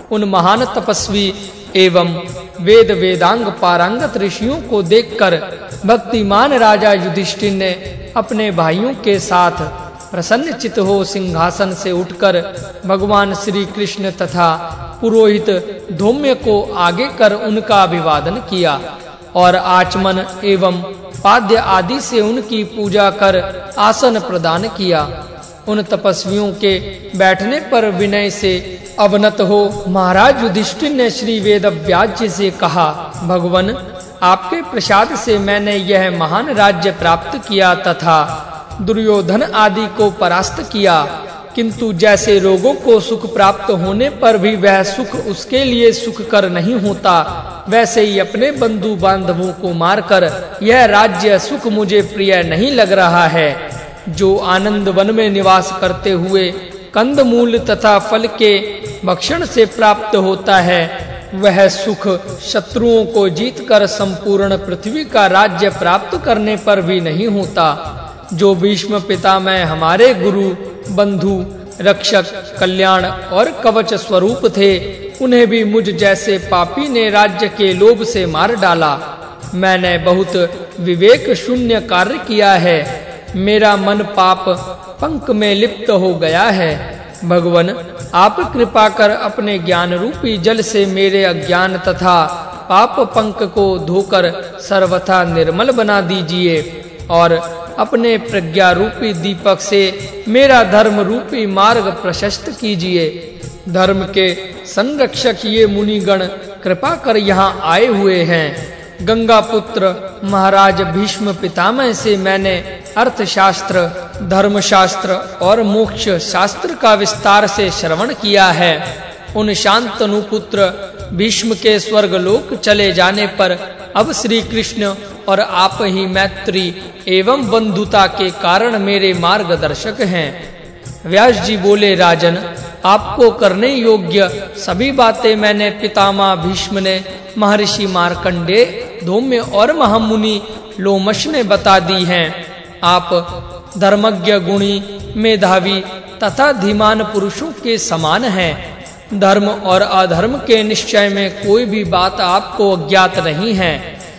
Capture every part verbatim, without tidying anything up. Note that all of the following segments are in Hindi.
उन महान तपस्वी एवं वेद वेदांग पारंगत ऋषियों को देखकर भक्तिमान राजा युधिष्ठिर ने अपने भाइयों के साथ प्रसन्नचित्त हो सिंहासन से उठकर भगवान श्री कृष्ण तथा पुरोहित धौम्य को आगे कर उनका अभिवादन किया और आचमन एवं पाद्य आदि से उनकी पूजा कर आसन प्रदान किया। उन तपस्वियों के बैठने पर विनय से अवनत हो महाराज युधिष्ठिर ने श्री वेदव्यास जी से कहा, भगवन, आपके प्रसाद से मैंने यह महान राज्य प्राप्त किया तथा दुर्योधन आदि को परास्त किया, किंतु जैसे रोगों को सुख प्राप्त होने पर भी वह सुख उसके लिए सुखकर नहीं होता, वैसे ही अपने बंधु बांधवों को मारकर यह राज्य सुख मुझे प्रिय नहीं लग रहा है। जो आनंद वन में निवास करते हुए कंद मूल तथा फल के भक्षण से प्राप्त होता है, वह सुख शत्रुओं को जीतकर संपूर्ण पृथ्वी का राज्य प्राप्त करने पर भी नहीं होता। जो भीष्म पितामह हमारे गुरु बंधु रक्षक कल्याण और कवच स्वरूप थे, उन्हें भी मुझ जैसे पापी ने राज्य के लोभ से मार डाला। मैंने बहुत विवेक शून्य कार्य किया है, मेरा मन पाप पंक में लिप्त हो गया है। भगवन, आप कृपा कर अपने ज्ञान रूपी जल से मेरे अज्ञान तथा पाप पंक को धोकर सर्वथा निर्मल बना दीजिए और अपने प्रज्ञा रूपी दीपक से मेरा धर्म रूपी मार्ग प्रशस्त कीजिए। धर्म के संरक्षक ये मुनिगण कृपा कर यहाँ आए हुए हैं। गंगा पुत्र महाराज भीष्म पितामह से मैंने अर्थशास्त्र, धर्मशास्त्र और मोक्ष शास्त्र का विस्तार से श्रवण किया है। उन शांतनु पुत्र भीष्म के स्वर्गलोक चले जाने पर अब श्री कृष्ण और आप ही मैत्री एवं बंधुता के कारण मेरे मार्गदर्शक हैं। व्यास जी बोले, राजन, आपको करने योग्य सभी बातें मैंने पितामह भीष्म ने, महर्षि मार्कंडे, धौम्य और महामुनि लोमश ने बता दी हैं। आप धर्मज्ञ, गुणी, मेधावी तथा धीमान पुरुषों के समान हैं। धर्म और अधर्म के निश्चय में कोई भी बात आपको अज्ञात नहीं है।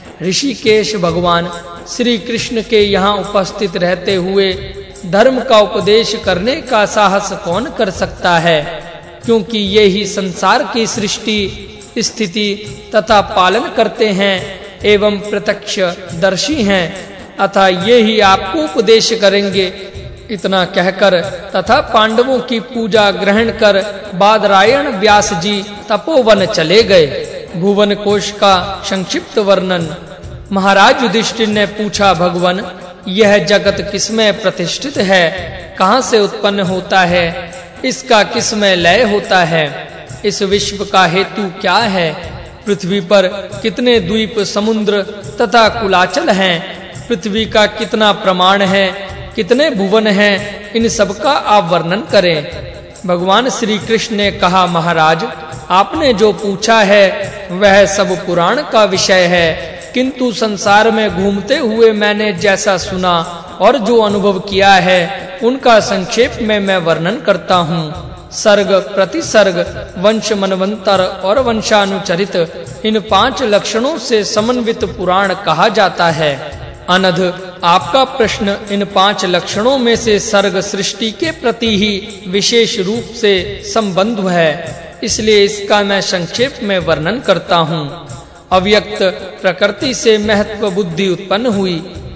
ऋषिकेश भगवान श्री कृष्ण के यहाँ उपस्थित रहते हुए धर्म का उपदेश करने का साहस कौन कर सकता है, क्योंकि ये ही संसार की सृष्टि, स्थिति तथा पालन करते हैं एवं प्रत्यक्ष दर्शी हैं, अतः ये ही आपको उपदेश करेंगे। इतना कहकर तथा पांडवों की पूजा ग्रहण कर बादरायण व्यास जी तपोवन चले गए। भुवन कोश का संक्षिप्त वर्णन। महाराज युधिष्ठिर ने पूछा, भगवन, यह जगत किसमें प्रतिष्ठित है, कहाँ से उत्पन्न होता है, इसका किसमें लय होता है, इस विश्व का हेतु क्या है, पृथ्वी पर कितने द्वीप, समुद्र तथा कुलाचल हैं, पृथ्वी का कितना प्रमाण है, कितने भुवन हैं, इन सब का आप वर्णन करें। भगवान श्री कृष्ण ने कहा, महाराज, आपने जो पूछा है वह सब पुराण का विषय है, किंतु संसार में घूमते हुए मैंने जैसा सुना और जो अनुभव किया है उनका संक्षेप में मैं वर्णन करता हूँ। सर्ग, प्रतिसर्ग, वंश, मनवंतर और वंशानुचरित, इन पांच लक्षणों से समन्वित पुराण कहा जाता है। अनध, आपका प्रश्न इन पांच लक्षणों में से सर्ग सृष्टि के प्रति ही विशेष रूप से संबंध है, इसलिए इसका मैं संक्षेप में वर्णन करता हूँ। अव्यक्त प्रकृति से महत्व बुद्धि उत्पन्न हुई,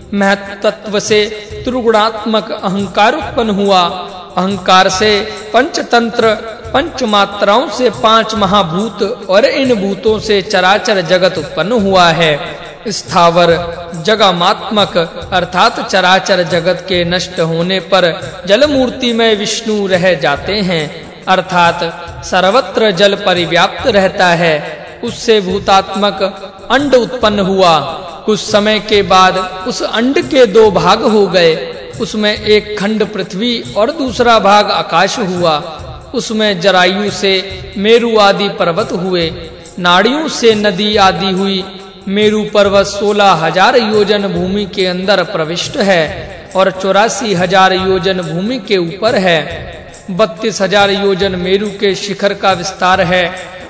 महत्व से त्रिगुणात्मक अहंकार उत्पन्न हुआ, अहंकार से पंचतंत्र, पंच मात्राओं से पांच महाभूत और इन भूतों से चराचर जगत उत्पन्न हुआ है। स्थावर जगमात्मक अर्थात चराचर जगत के नष्ट होने पर जल मूर्ति में विष्णु रह जाते हैं, अर्थात सर्वत्र जल परिव्याप्त रहता है। उससे भूतात्मक अंड उत्पन्न हुआ। कुछ समय के बाद उस अंड के दो भाग हो गए, उसमें एक खंड पृथ्वी और दूसरा भाग आकाश हुआ। उसमें जरायु से मेरु आदि पर्वत हुए, नाड़ियों से नदी आदि हुई। मेरु पर्वत सोलह हजार योजन भूमि के अंदर प्रविष्ट है और चौरासी हजार योजन भूमि के ऊपर है। बत्तीस हजार योजन मेरु के शिखर का विस्तार है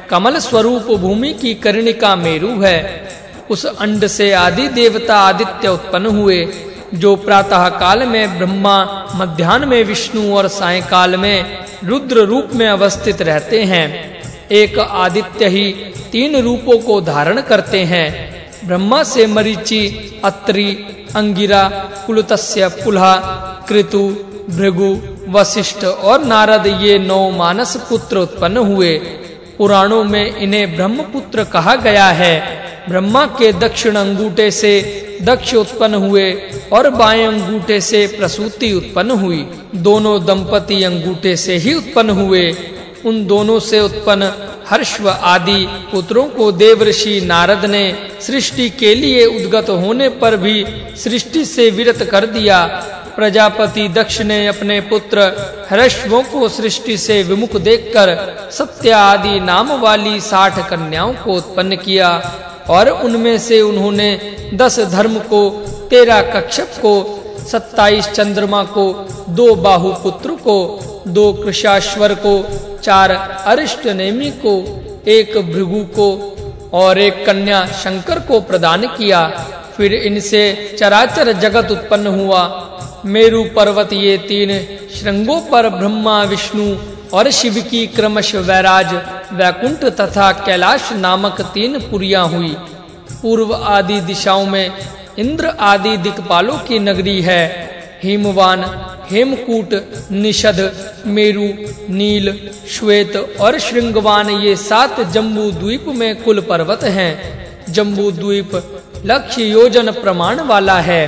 कमल स्वरूप भूमि की कर्णिका मेरु है। उस अंड से आदि देवता आदित्य उत्पन्न हुए, जो प्रातः काल में ब्रह्मा, मध्याह्न में विष्णु और सायंकाल में रुद्र रूप में अवस्थित रहते हैं। एक आदित्य ही तीन रूपों को धारण करते हैं। ब्रह्मा से मरीचि, अत्रि, अंगिरा, कुलतस्य, पुलहा, कृतु, भृगु, वशिष्ठ और नारद ये नौ मानस पुत्र उत्पन्न हुए। पुराणों में इन्हें ब्रह्मपुत्र कहा गया है। ब्रह्मा के दक्षिण अंगूठे से दक्ष उत्पन्न हुए और बाएं अंगूठे से प्रसूति उत्पन्न हुई। दोनों दंपति अंगूठे से ही उत्पन्न हुए। उन दोनों से उत्पन्न हर्षव आदि पुत्रों को देवर्षि नारद ने सृष्टि के लिए उद्गत होने पर भी सृष्टि से विरत कर दिया। प्रजापति दक्ष ने अपने पुत्र हर्षवों को सृष्टि से विमुख देखकर सत्या आदि नाम वाली साठ कन्याओं को उत्पन्न किया और उनमें से उन्होंने दस धर्म को, तेरह कक्षप को, सत्ताईस चंद्रमा को, दो बाहु पुत्र को, दो कृशाश्वर को, चार अरिष्टनेमी को, एक भृगु को और एक कन्या शंकर को प्रदान किया। फिर इनसे चराचर जगत उत्पन्न हुआ। मेरु पर्वत ये तीन श्रृंगों पर ब्रह्मा, विष्णु और शिव की क्रमश वैराज, वैकुंठ तथा कैलाश नामक तीन पुरियां हुई। पूर्व आदि दिशाओं में इंद्र आदि दिक्पालों की नगरी है। हिमवान, हेमकूट, निषद, मेरु, नील, श्वेत और श्रृंगवान ये सात जम्बू द्वीप में कुल पर्वत हैं। जम्बू द्वीप लक्ष्य योजन प्रमाण वाला है।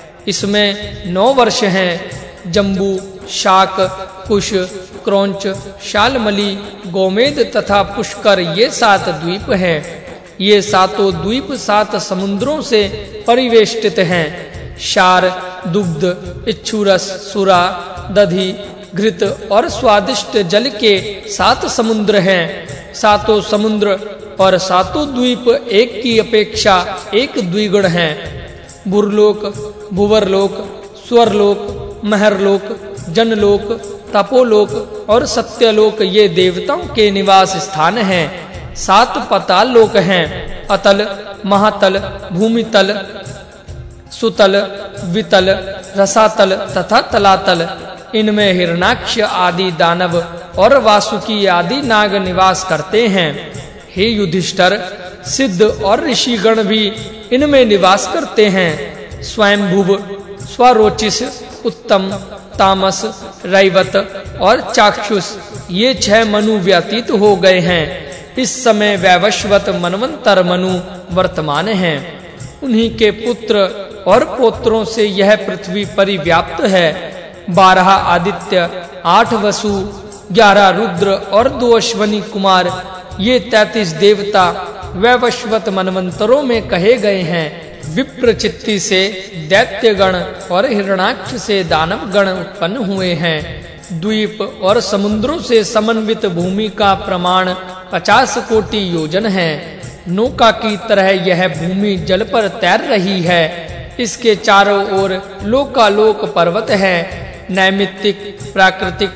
इसमें नौ वर्ष हैं। जम्बू, शाक, कुश, क्रौंच, शालमली, गोमेद तथा पुष्कर ये सात द्वीप हैं। ये सातों द्वीप सात समुद्रों से परिवेष्टित हैं। शार, दुग्ध, इच्छुरस, सुरा, दधि, घृत और स्वादिष्ट जल के सात समुद्र हैं। सातों समुद्र और सातों द्वीप एक की अपेक्षा एक द्विगुण हैं। भुरलोक, भुवरलोक, स्वरलोक, महरलोक, जनलोक, तपोलोक और सत्यलोक ये देवताओं के निवास स्थान हैं। सात पाताल लोक हैं। अतल, महातल, भूमितल, सुतल, वितल, रसातल तथा तलातल। इनमें हिरणाक्ष आदि दानव और वासुकी आदि नाग निवास करते हैं। हे युधिष्ठिर, सिद्ध और ऋषिगण भी इनमें निवास करते हैं। स्वयंभुव, स्वरोचिस, उत्तम, तामस, रैवत और चाक्षुष ये छह मनु व्यतीत हो गए हैं। इस समय वैवस्वत मनवंतर मनु वर्तमान हैं। उन्हीं के पुत्र और पोत्रों से यह पृथ्वी परिव्याप्त है। बारह आदित्य, आठ वसु, ग्यारह रुद्र और दो अश्वनी कुमार ये तैतीस देवता वैवस्वत मनवंतरों में कहे गए हैं। विप्रचित्ति से दैत्यगण और हिरणाक्ष से दानव गण उत्पन्न हुए हैं। द्वीप और समुद्रों से समन्वित भूमि का प्रमाण पचास कोटि योजन है। नौका की तरह यह भूमि जल पर तैर रही है। इसके चारों ओर लोकालोक पर्वत है। नैमित्तिक, प्राकृतिक,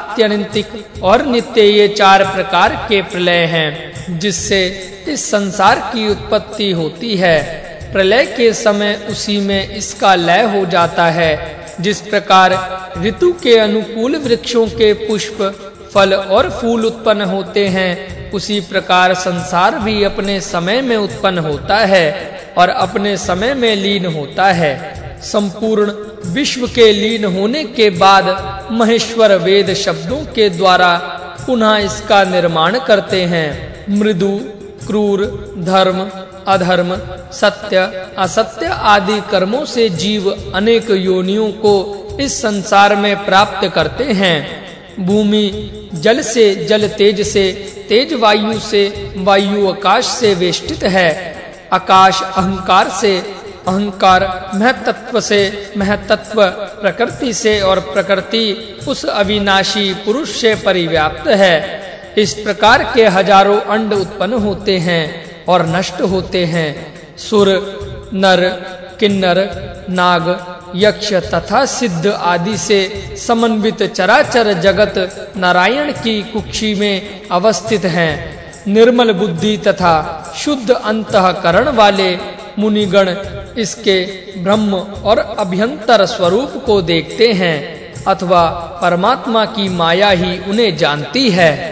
आत्यंतिक और नित्य ये चार प्रकार के प्रलय हैं, जिससे इस संसार की उत्पत्ति होती है। प्रलय के समय उसी में इसका लय हो जाता है। जिस प्रकार ऋतु के अनुकूल वृक्षों के पुष्प, फल और फूल उत्पन्न होते हैं, उसी प्रकार संसार भी अपने समय में उत्पन्न होता है और अपने समय में लीन होता है। संपूर्ण विश्व के लीन होने के बाद महेश्वर वेद शब्दों के द्वारा पुनः इसका निर्माण करते हैं। मृदु, क्रूर, धर्म, अधर्म, सत्य, असत्य आदि कर्मों से जीव अनेक योनियों को इस संसार में प्राप्त करते हैं। भूमि जल से, जल तेज से, तेज वायु से, वायु आकाश से वेष्टित है। आकाश अहंकार से, अहंकार महतत्व से, महतत्व प्रकृति से और प्रकृति उस अविनाशी पुरुष से परिव्याप्त है। इस प्रकार के हजारों अंड उत्पन्न होते हैं और नष्ट होते हैं। सुर, नर, किन्नर, नाग, यक्ष तथा सिद्ध आदि से समन्वित चराचर जगत नारायण की कुक्षी में अवस्थित हैं। निर्मल बुद्धि तथा शुद्ध अंतःकरण वाले मुनिगण इसके ब्रह्म और अभ्यंतर स्वरूप को देखते हैं अथवा परमात्मा की माया ही उन्हें जानती है।